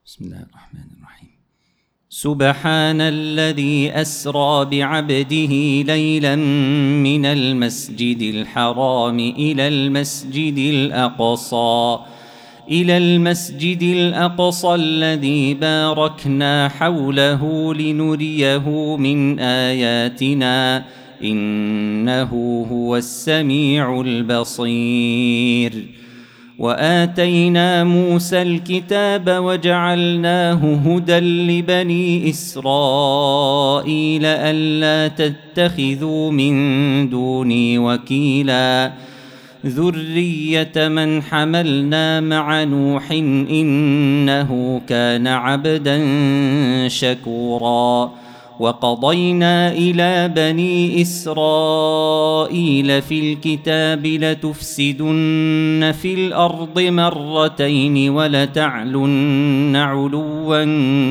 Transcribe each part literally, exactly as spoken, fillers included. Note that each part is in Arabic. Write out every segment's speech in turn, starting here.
بسم الله الرحمن الرحيم. سبحان الذي أسرى بعبده ليلا من المسجد الحرام إلى المسجد الأقصى إلى المسجد الأقصى الذي باركنا حوله لنريه من آياتنا إنه هو السميع البصير. وآتينا موسى الكتاب وجعلناه هدى لبني إسرائيل ألا تتخذوا من دوني وكيلا ذرية من حملنا مع نوح إنه كان عبدا شكورا. وقضينا إلى بني إسرائيل في الكتاب لتفسدن في الأرض مرتين ولتعلن علوا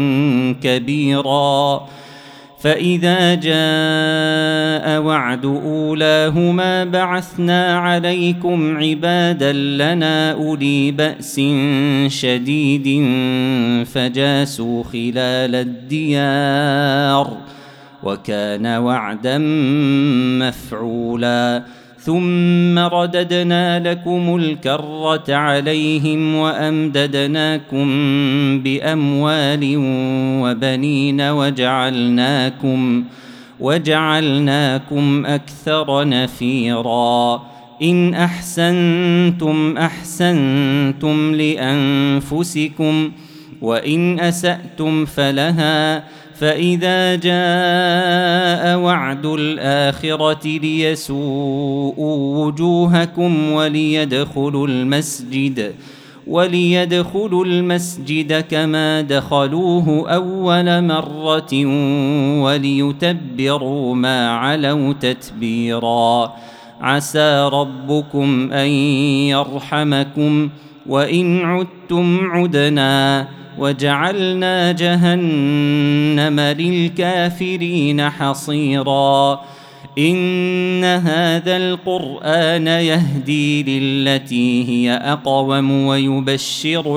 كبيرا. فإذا جاء وعد أولاهما بعثنا عليكم عبادا لنا أولي بأس شديد فجاسوا خلال الديار وكان وعدا مفعولا. ثم رددنا لكم الكرة عليهم وأمددناكم بأموال وبنين وجعلناكم وجعلناكم أكثر نفيرا. إن أحسنتم أحسنتم لأنفسكم وإن أسأتم فلها. فإذا جاء وعد الآخرة ليسوءوا وجوهكم وليدخلوا المسجد وليدخلوا المسجد كما دخلوه أول مرة وليتبروا ما علوا تتبيرا. عسى ربكم أن يرحمكم وإن عدتم عدنا وجعلنا جهنم للكافرين حصيرا. إن هذا القرآن يهدي للتي هي أقوم ويبشر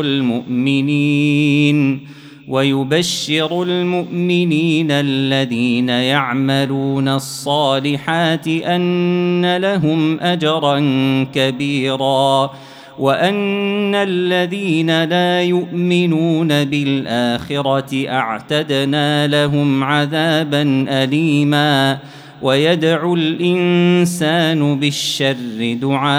المؤمنين ويبشر المؤمنين الذين يعملون الصالحات أن لهم أجرا كبيرا وأن الذين لا يؤمنون بالآخرة أعتدنا لهم عذابا أليما. ويدعو الإنسان بالشر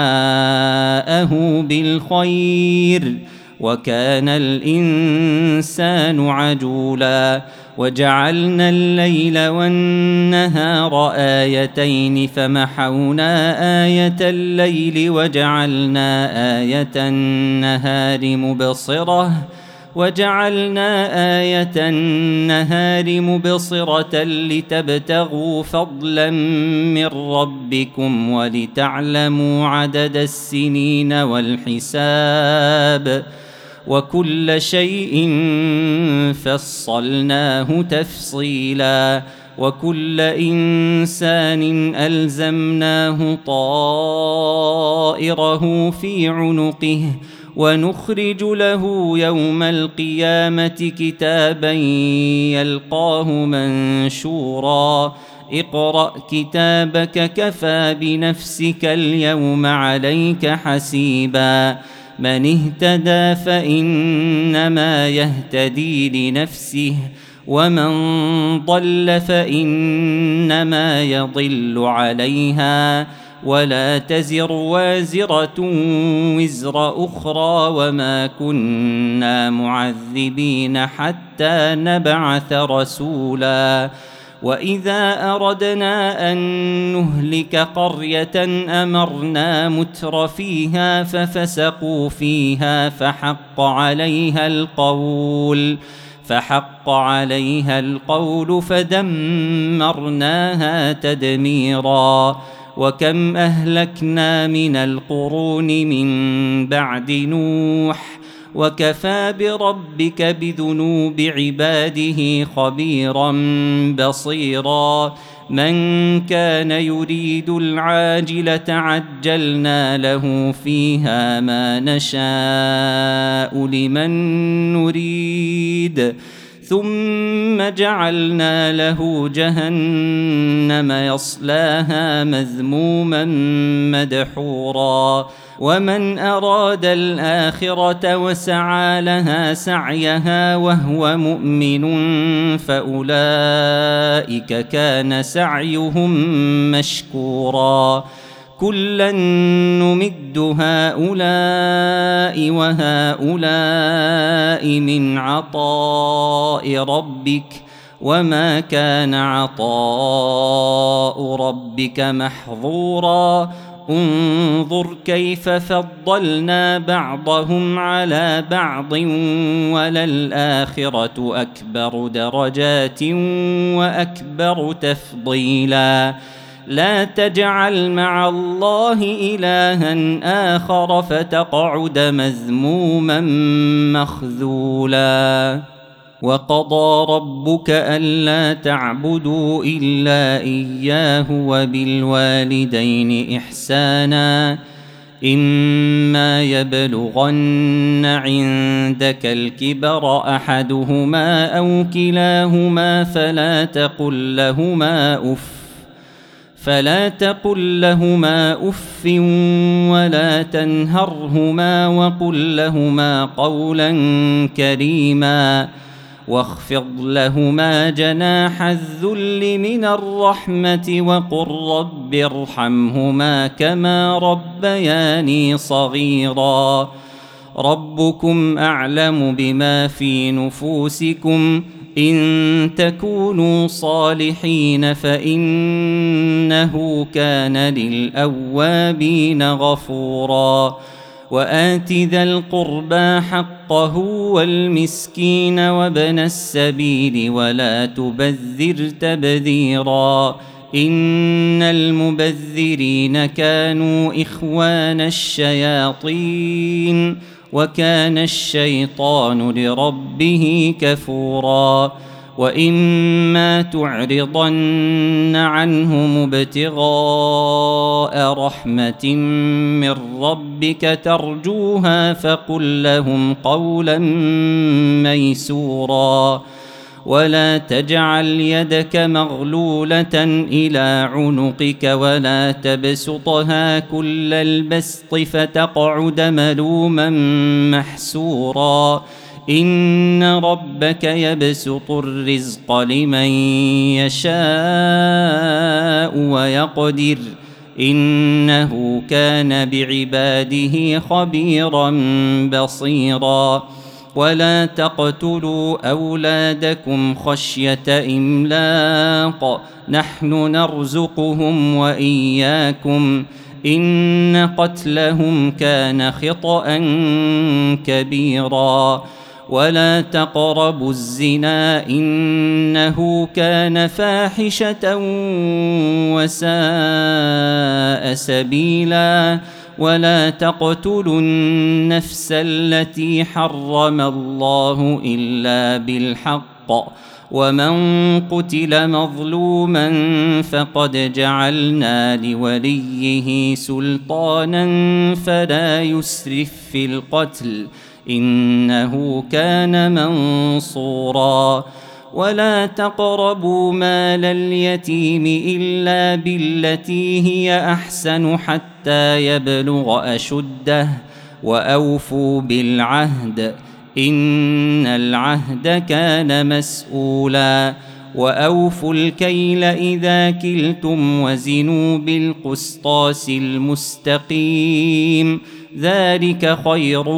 دعاءه بالخير وكان الإنسان عجولا. وجعلنا الليل والنهار آيتين فمحونا آية الليل وجعلنا آية النهار مبصرة وجعلنا آية النهار مبصرة لتبتغوا فضلا من ربكم ولتعلموا عدد السنين والحساب وكل شيء فصلناه تفصيلا. وكل إنسان ألزمناه طائره في عنقه ونخرج له يوم القيامة كتابا يلقاه منشورا. اقرأ كتابك كفى بنفسك اليوم عليك حسيبا. من اهتدى فإنما يهتدي لنفسه ومن ضل فإنما يضل عليها ولا تزر وازرة وزر أخرى وما كنا معذبين حتى نبعث رسولا. وإذا أردنا أن نهلك قرية أمرنا متر فيها ففسقوا فيها فحق عليها القول فحق عليها القول فدمرناها تدميرا. وكم أهلكنا من القرون من بعد نوح وكفى بربك بذنوب عباده خبيرا بصيرا. من كان يريد العاجلة عجلنا له فيها ما نشاء لمن نريد ثم جعلنا له جهنم يصلاها مذموما مدحورا ومن أراد الآخرة وسعى لها سعيها وهو مؤمن فأولئك كان سعيهم مشكورا كلا نمد هؤلاء وهؤلاء من عطاء ربك وما كان عطاء ربك محظورا انظر كيف فضلنا بعضهم على بعض وللآخرة أكبر درجات وأكبر تفضيلا لا تجعل مع الله إلها آخر فتقعد مذموما مخذولا وقضى ربك ألا تعبدوا إلا إياه وبالوالدين إحسانا إما يبلغن عندك الكبر أحدهما أو كلاهما فلا تقل لهما أف فلا تقل لهما أف ولا تنهرهما وقل لهما قولا كريما واخفض لهما جناح الذل من الرحمة وقل رب ارحمهما كما ربياني صغيرا ربكم أعلم بما في نفوسكم إن تكونوا صالحين فإنه كان للأوابين غفورا وآت ذا القربى حقه والمسكين وابن السبيل ولا تبذر تبذيرا إن المبذرين كانوا إخوان الشياطين وكان الشيطان لربه كفورا وإما تعرضن عنهم ابتغاء رحمة من ربك ترجوها فقل لهم قولا ميسورا ولا تجعل يدك مغلولة إلى عنقك ولا تبسطها كل البسط فتقعد ملوما محسورا إن ربك يبسط الرزق لمن يشاء ويقدر إنه كان بعباده خبيرا بصيرا ولا تقتلوا أولادكم خشية إملاق نحن نرزقهم وإياكم إن قتلهم كان خطأ كبيرا ولا تقربوا الزنا إنه كان فاحشة وساء سبيلا ولا تقتلوا النفس التي حرم الله إلا بالحق ومن قتل مظلوما فقد جعلنا لوليه سلطانا فلا يسرف في القتل إنه كان منصورا ولا تقربوا مال اليتيم إلا بالتي هي أحسن حتى يبلغ أشده وأوفوا بالعهد إن العهد كان مسؤولا وأوفوا الكيل إذا كلتم وزنوا بالقسطاس المستقيم ذلك خير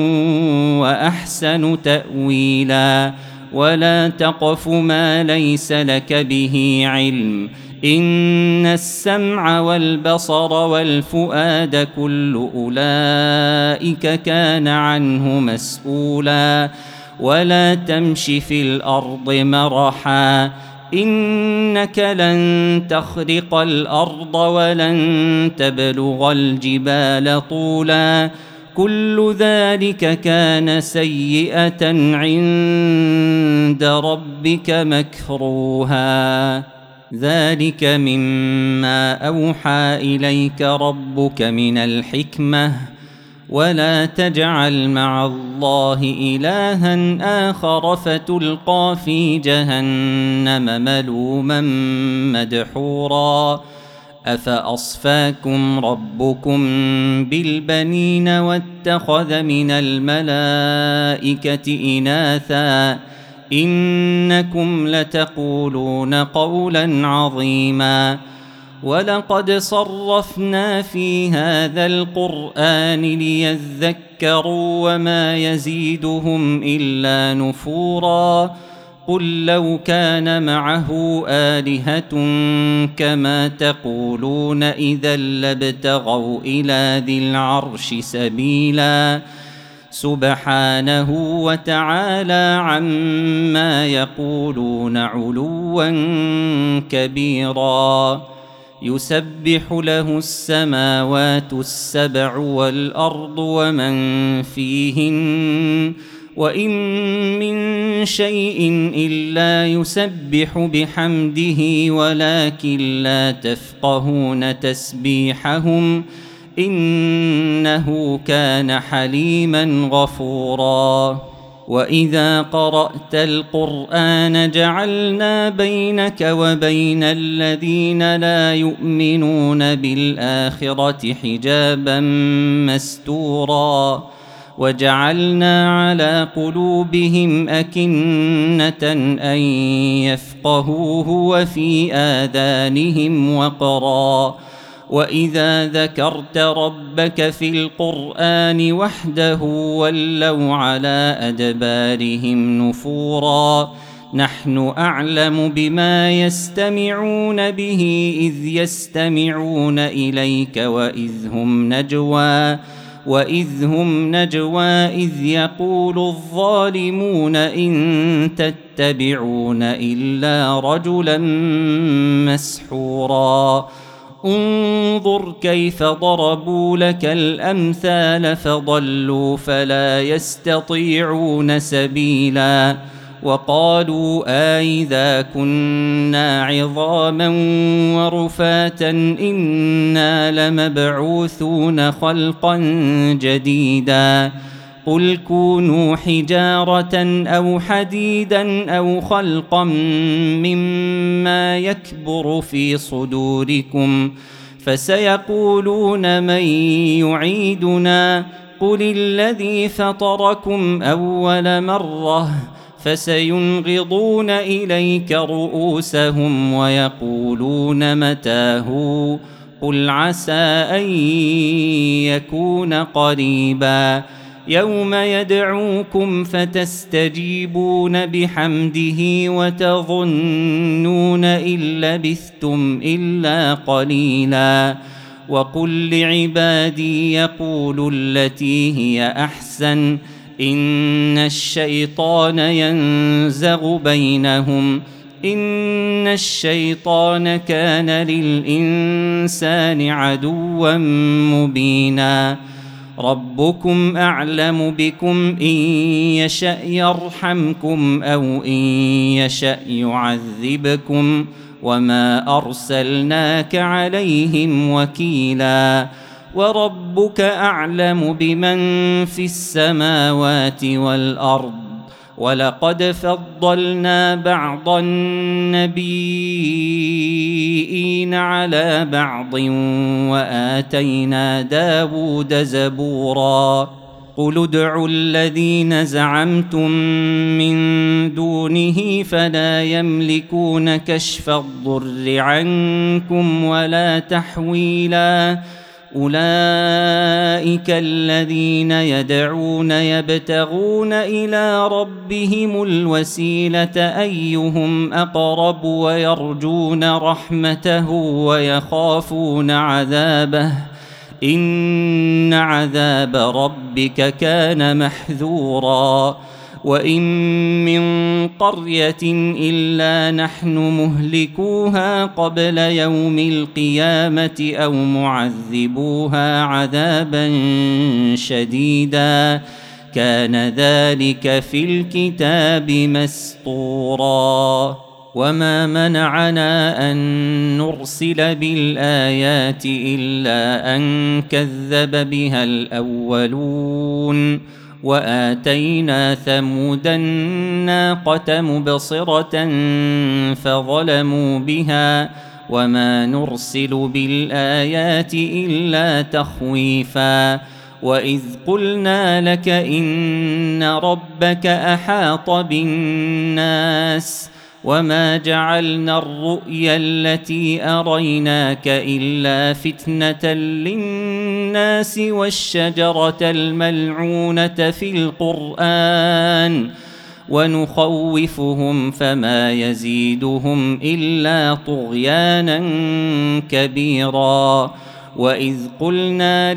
وأحسن تأويلا ولا تقف ما ليس لك به علم إن السمع والبصر والفؤاد كل أولئك كان عنه مسؤولا ولا تمش في الأرض مرحا إنك لن تخرق الأرض ولن تبلغ الجبال طولا كل ذلك كان سيئة عند ربك مكروها ذلك مما أوحى إليك ربك من الحكمة ولا تجعل مع الله إلها آخر فتلقى في جهنم ملوما مدحورا أفأصفاكم ربكم بالبنين واتخذ من الملائكة إناثا إنكم لتقولون قولا عظيما ولقد صرفنا في هذا القرآن ليذكروا وما يزيدهم إلا نفورا قل لو كان معه آلهة كما تقولون إذا لابتغوا إلى ذي العرش سبيلا سبحانه وتعالى عما يقولون علوا كبيرا يسبح له السماوات السبع والأرض ومن فيهن وإن من شيء إلا يسبح بحمده ولكن لا تفقهون تسبيحهم إنه كان حليما غفورا وإذا قرأت القرآن جعلنا بينك وبين الذين لا يؤمنون بالآخرة حجابا مستورا وجعلنا على قلوبهم أكنة أن يفقهوه وفي آذانهم وقرا وإذا ذكرت ربك في القرآن وحده ولوا على أدبارهم نفورا نحن أعلم بما يستمعون به إذ يستمعون إليك وإذ هم نجوى وإذ هم نجوى إذ يقول الظالمون إن تتبعون إلا رجلا مسحورا انظر كيف ضربوا لك الأمثال فضلوا فلا يستطيعون سبيلا وقالوا أإذا كنا عظاما ورفاتا إنا لمبعوثون خلقا جديدا قل كونوا حجارة أو حديدا أو خلقا مما يكبر في صدوركم فسيقولون من يعيدنا قل الذي فطركم أول مرة فسينغضون إليك رؤوسهم ويقولون متاه قل عسى أن يكون قريبا يوم يدعوكم فتستجيبون بحمده وتظنون إن لبثتم إلا قليلا وقل لعبادي يقولوا التي هي أحسن إن الشيطان ينزغ بينهم إن الشيطان كان للإنسان عدوا مبينا ربكم أعلم بكم إن يشأ يرحمكم أو إن يشأ يعذبكم وما أرسلناك عليهم وكيلا وربك أعلم بمن في السماوات والأرض ولقد فضلنا بعض النبيين على بعض وآتينا داود زبورا قل ادعوا الذين زعمتم من دونه فلا يملكون كشف الضر عنكم ولا تحويلا أولئك الذين يدعون يبتغون إلى ربهم الوسيلة أيهم أقرب ويرجون رحمته ويخافون عذابه إن عذاب ربك كان محذورا وإن من قرية إلا نحن مهلكوها قبل يوم القيامة أو معذبوها عذابا شديدا كان ذلك في الكتاب مسطورا وما منعنا أن نرسل بالآيات إلا أن كذب بها الأولون وآتينا ثمود الناقة مبصرة فظلموا بها وما نرسل بالآيات إلا تخويفا وإذ قلنا لك إن ربك أحاط بالناس وما جعلنا الرؤيا التي أريناك إلا فتنة للناس والشجرة الملعونة في القرآن ونخوفهم فما يزيدهم إلا طغيانا كبيرا وإذ قلنا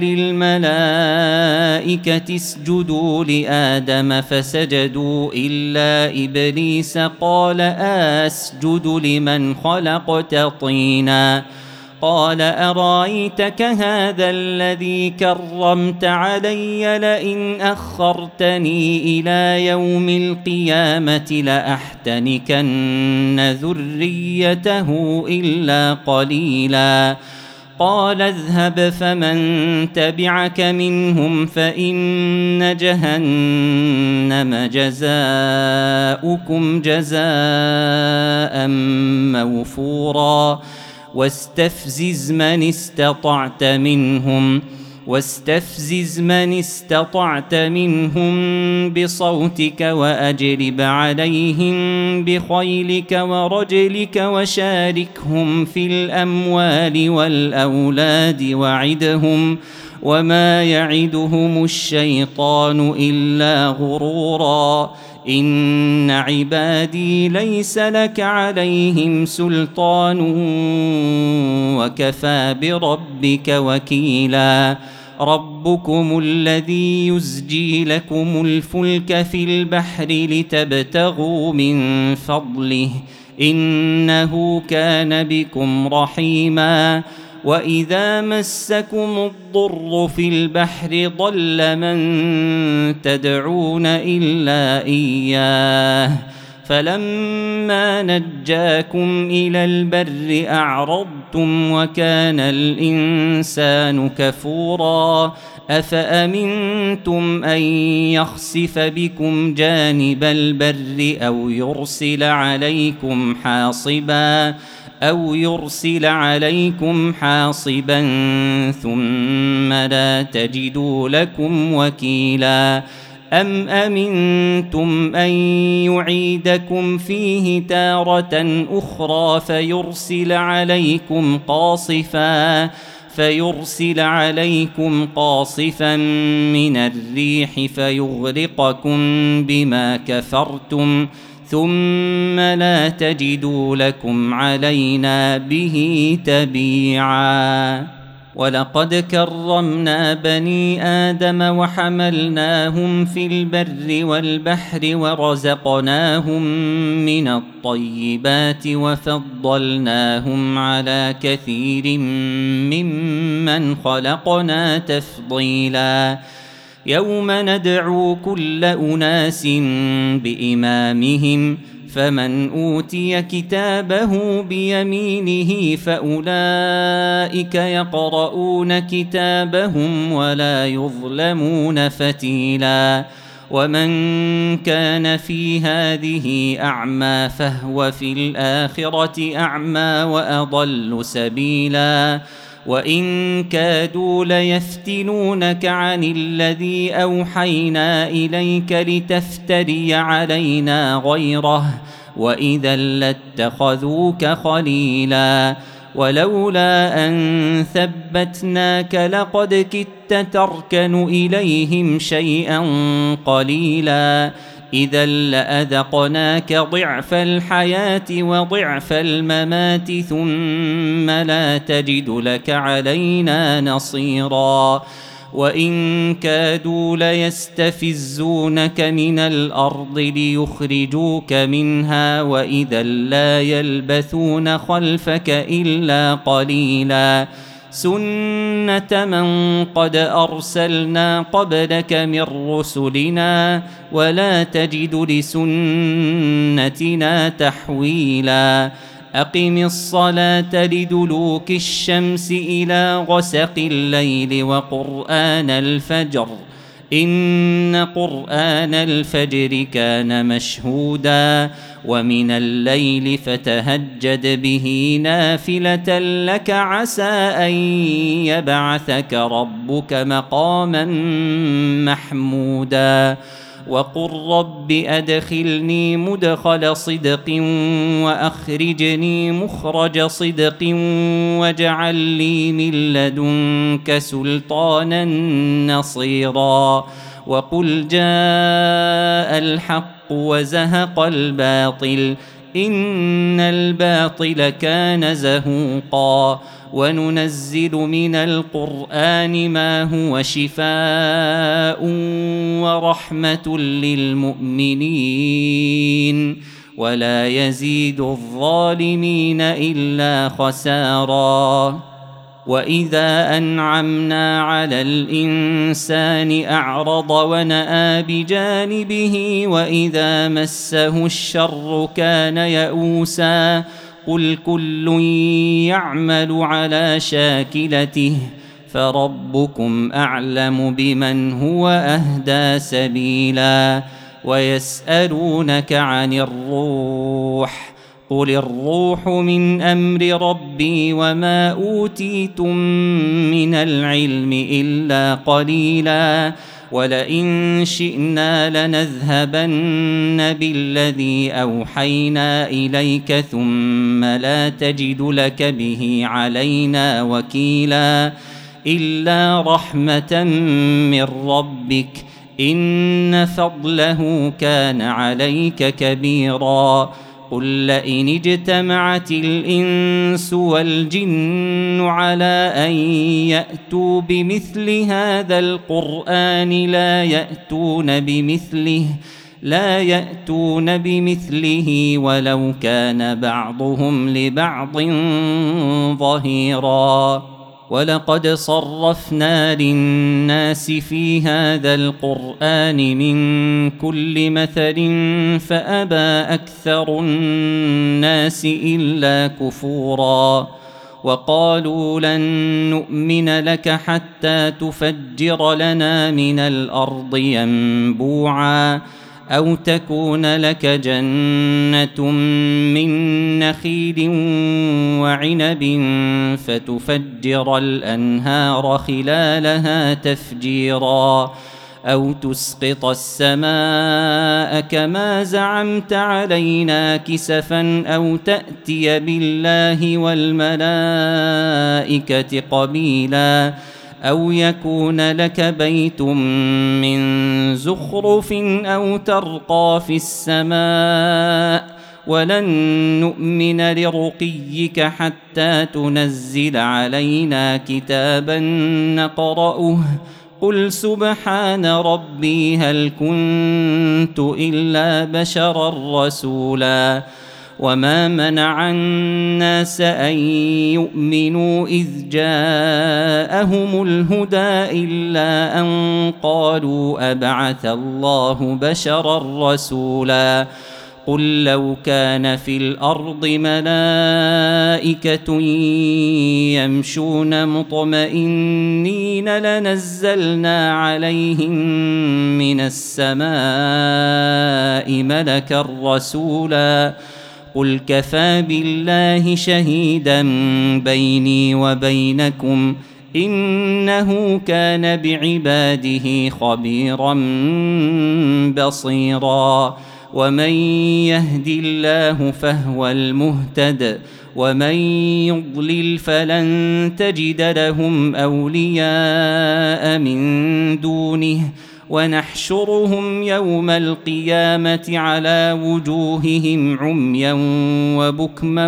للملائكة اسجدوا لآدم فسجدوا إلا إبليس قال أسجد لمن خلقت طينا قال أرأيتك هذا الذي كرمت علي لئن أخرتني إلى يوم القيامة لأحتنكن ذريته إلا قليلا قال اذهب فمن تبعك منهم فإن جهنم جزاؤكم جزاء موفورا واستفزز من استطعت منهم واستفزز من استطعت منهم بصوتك وأجلب عليهم بخيلك ورجلك وشاركهم في الأموال والأولاد وعدهم وما يعدهم الشيطان إلا غرورا إن عبادي ليس لك عليهم سلطان وكفى بربك وكيلا ربكم الذي يزجي لكم الفلك في البحر لتبتغوا من فضله إنه كان بكم رحيما وإذا مسكم الضر في البحر ضل من تدعون إلا إياه فلما نجاكم إلى البر أعرضتم وكان الإنسان كفورا أفأمنتم أن يخسف بكم جانب البر أو يرسل عليكم حاصبا أو يرسل عليكم حاصبا ثم لا تجدوا لكم وكيلا أم أمنتم أن يعيدكم فيه تارة أخرى فيرسل عليكم قاصفا فيرسل عليكم قاصفا من الريح فيغرقكم بما كفرتم ثم لا تجدوا لكم علينا به تبيعا ولقد كرمنا بني آدم وحملناهم في البر والبحر ورزقناهم من الطيبات وفضلناهم على كثير ممن خلقنا تفضيلا يوم ندعو كل أناس بإمامهم فمن أوتي كتابه بيمينه فأولئك يقرؤون كتابهم ولا يظلمون فتيلا ومن كان في هذه أعمى فهو في الآخرة أعمى وأضل سبيلا وإن كادوا ليفتنونك عن الذي أوحينا إليك لتفتري علينا غيره وإذا لاتخذوك خليلا ولولا أن ثبتناك لقد كدت تركن إليهم شيئا قليلا إذا لأذقناك ضعف الحياة وضعف الممات ثم لا تجد لك علينا نصيرا وإن كادوا ليستفزونك من الأرض ليخرجوك منها وإذا لا يلبثون خلفك إلا قليلا سنة من قد أرسلنا قبلك من رسلنا ولا تجد لسنتنا سنتنا تحويلا أقم الصلاة لدلوك الشمس إلى غسق الليل وقرآن الفجر إن قرآن الفجر كان مشهودا ومن الليل فتهجد به نافلة لك عسى أن يبعثك ربك مقاما محمودا وقل رب أدخلني مدخل صدق وأخرجني مخرج صدق واجعل لي من لدنك سلطانا نصيرا وقل جاء الحق وزهق الباطل إن الباطل كان زهوقا وننزل من القرآن ما هو شفاء ورحمة للمؤمنين ولا يزيد الظالمين إلا خسارا وإذا أنعمنا على الإنسان أعرض ونأى بجانبه وإذا مسه الشر كان يئوسا قل كل يعمل على شاكلته فربكم أعلم بمن هو أهدى سبيلا ويسألونك عن الروح قل الروح من أمر ربي وما أوتيتم من العلم إلا قليلا ولئن شئنا لنذهبن بالذي أوحينا إليك ثم لا تجد لك به علينا وكيلا إلا رحمة من ربك إن فضله كان عليك كبيرا قل لئن اجتمعت الإنس والجن على أن يأتوا بمثل هذا القرآن لا يأتون بمثله لا يأتون بمثله ولو كان بعضهم لبعض ظهيرا ولقد صرفنا للناس في هذا القرآن من كل مثل فأبى أكثر الناس إلا كفورا وقالوا لن نؤمن لك حتى تفجر لنا من الأرض ينبوعا أو تكون لك جنة من نخيل وعنب فتفجر الأنهار خلالها تفجيرا أو تسقط السماء كما زعمت علينا كسفا أو تأتي بالله والملائكة قبيلا أو يكون لك بيت من زخرف أو ترقى في السماء ولن نؤمن لرقيك حتى تنزل علينا كتابا نقرأه قل سبحان ربي هل كنت إلا بشرا رسولا وما منع الناس أن يؤمنوا إذ جاءهم الهدى إلا أن قالوا أبعث الله بشرا رسولا قل لو كان في الأرض ملائكة يمشون مطمئنين لنزلنا عليهم من السماء ملكا رسولا قل كفى بالله شهيدا بيني وبينكم إنه كان بعباده خبيرا بصيرا ومن يهد الله فهو المهتد ومن يضلل فلن تجد لهم أولياء من دونه ونحشرهم يوم القيامة على وجوههم عميا وبكما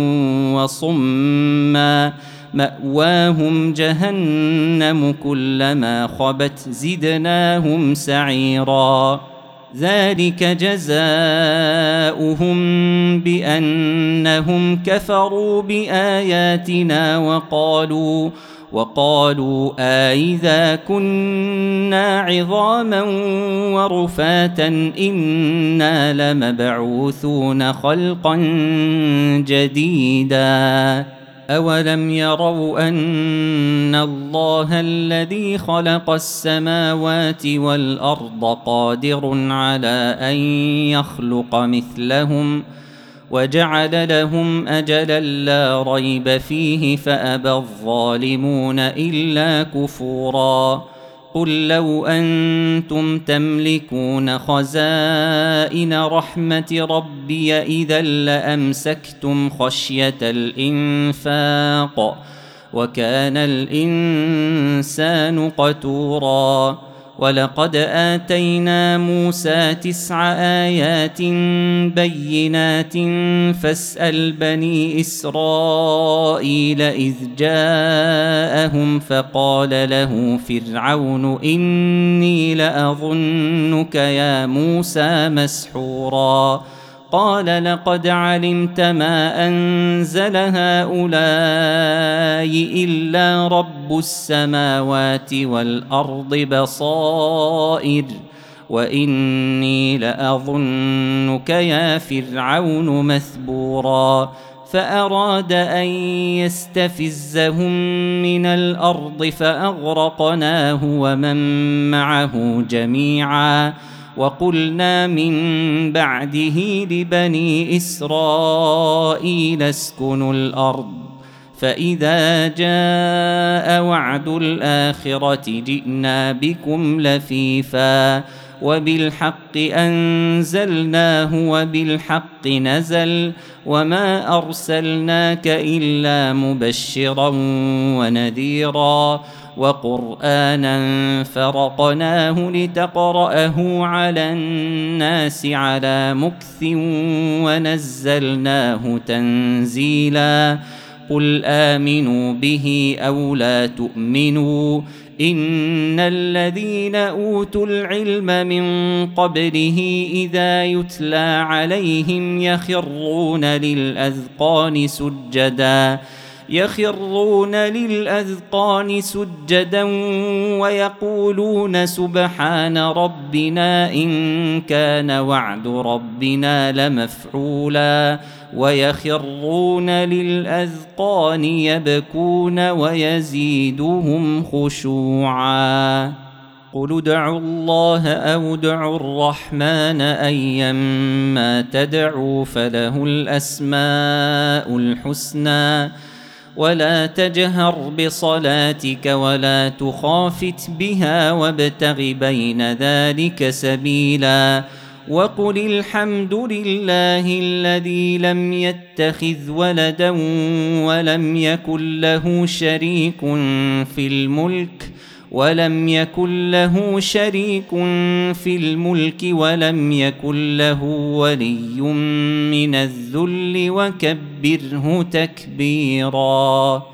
وصما مأواهم جهنم كلما خبت زدناهم سعيرا ذلك جزاؤهم بأنهم كفروا بآياتنا وقالوا وقالوا أإذا كنا عظاما ورفاتا إنا لمبعوثون خلقا جديدا أولم يروا أن الله الذي خلق السماوات والأرض قادر على أن يخلق مثلهم وجعل لهم أجلا لا ريب فيه فأبى الظالمون إلا كفورا قل لو أنتم تملكون خزائن رحمة ربي إذا لأمسكتم خشية الإنفاق وكان الإنسان قتورا ولقد آتينا موسى تسع آيات بينات فاسأل بني إسرائيل إذ جاءهم فقال له فرعون إني لأظنك يا موسى مسحورا قال لقد علمت ما أنزل هؤلاء إلا رب السماوات والأرض بصائر وإني لأظنك يا فرعون مثبورا فأراد أن يستفزهم من الأرض فأغرقناه ومن معه جميعا وقلنا من بعده لبني إسرائيل اسكنوا الأرض فإذا جاء وعد الآخرة جئنا بكم لفيفا وبالحق أنزلناه وبالحق نزل وما أرسلناك إلا مبشرا ونذيرا وقرآنا فرقناه لتقرأه على الناس على مكث ونزلناه تنزيلا قل آمنوا به أو لا تؤمنوا إن الذين أوتوا العلم من قبله إذا يتلى عليهم يخرون للأذقان سجدا يخرون للأذقان سجدا ويقولون سبحان ربنا إن كان وعد ربنا لمفعولا ويخرون للأذقان يبكون ويزيدهم خشوعا قل ادعوا الله أو ادعوا الرحمن أيما تدعوا فله الأسماء الحسنى ولا تجهر بصلاتك ولا تخافت بها وابتغ بين ذلك سبيلا وقل الحمد لله الذي لم يتخذ ولدا ولم يكن له شريك في الملك ولم يكن له شريك في الملك ولم يكن له ولي من الذل وكبره تكبيرا.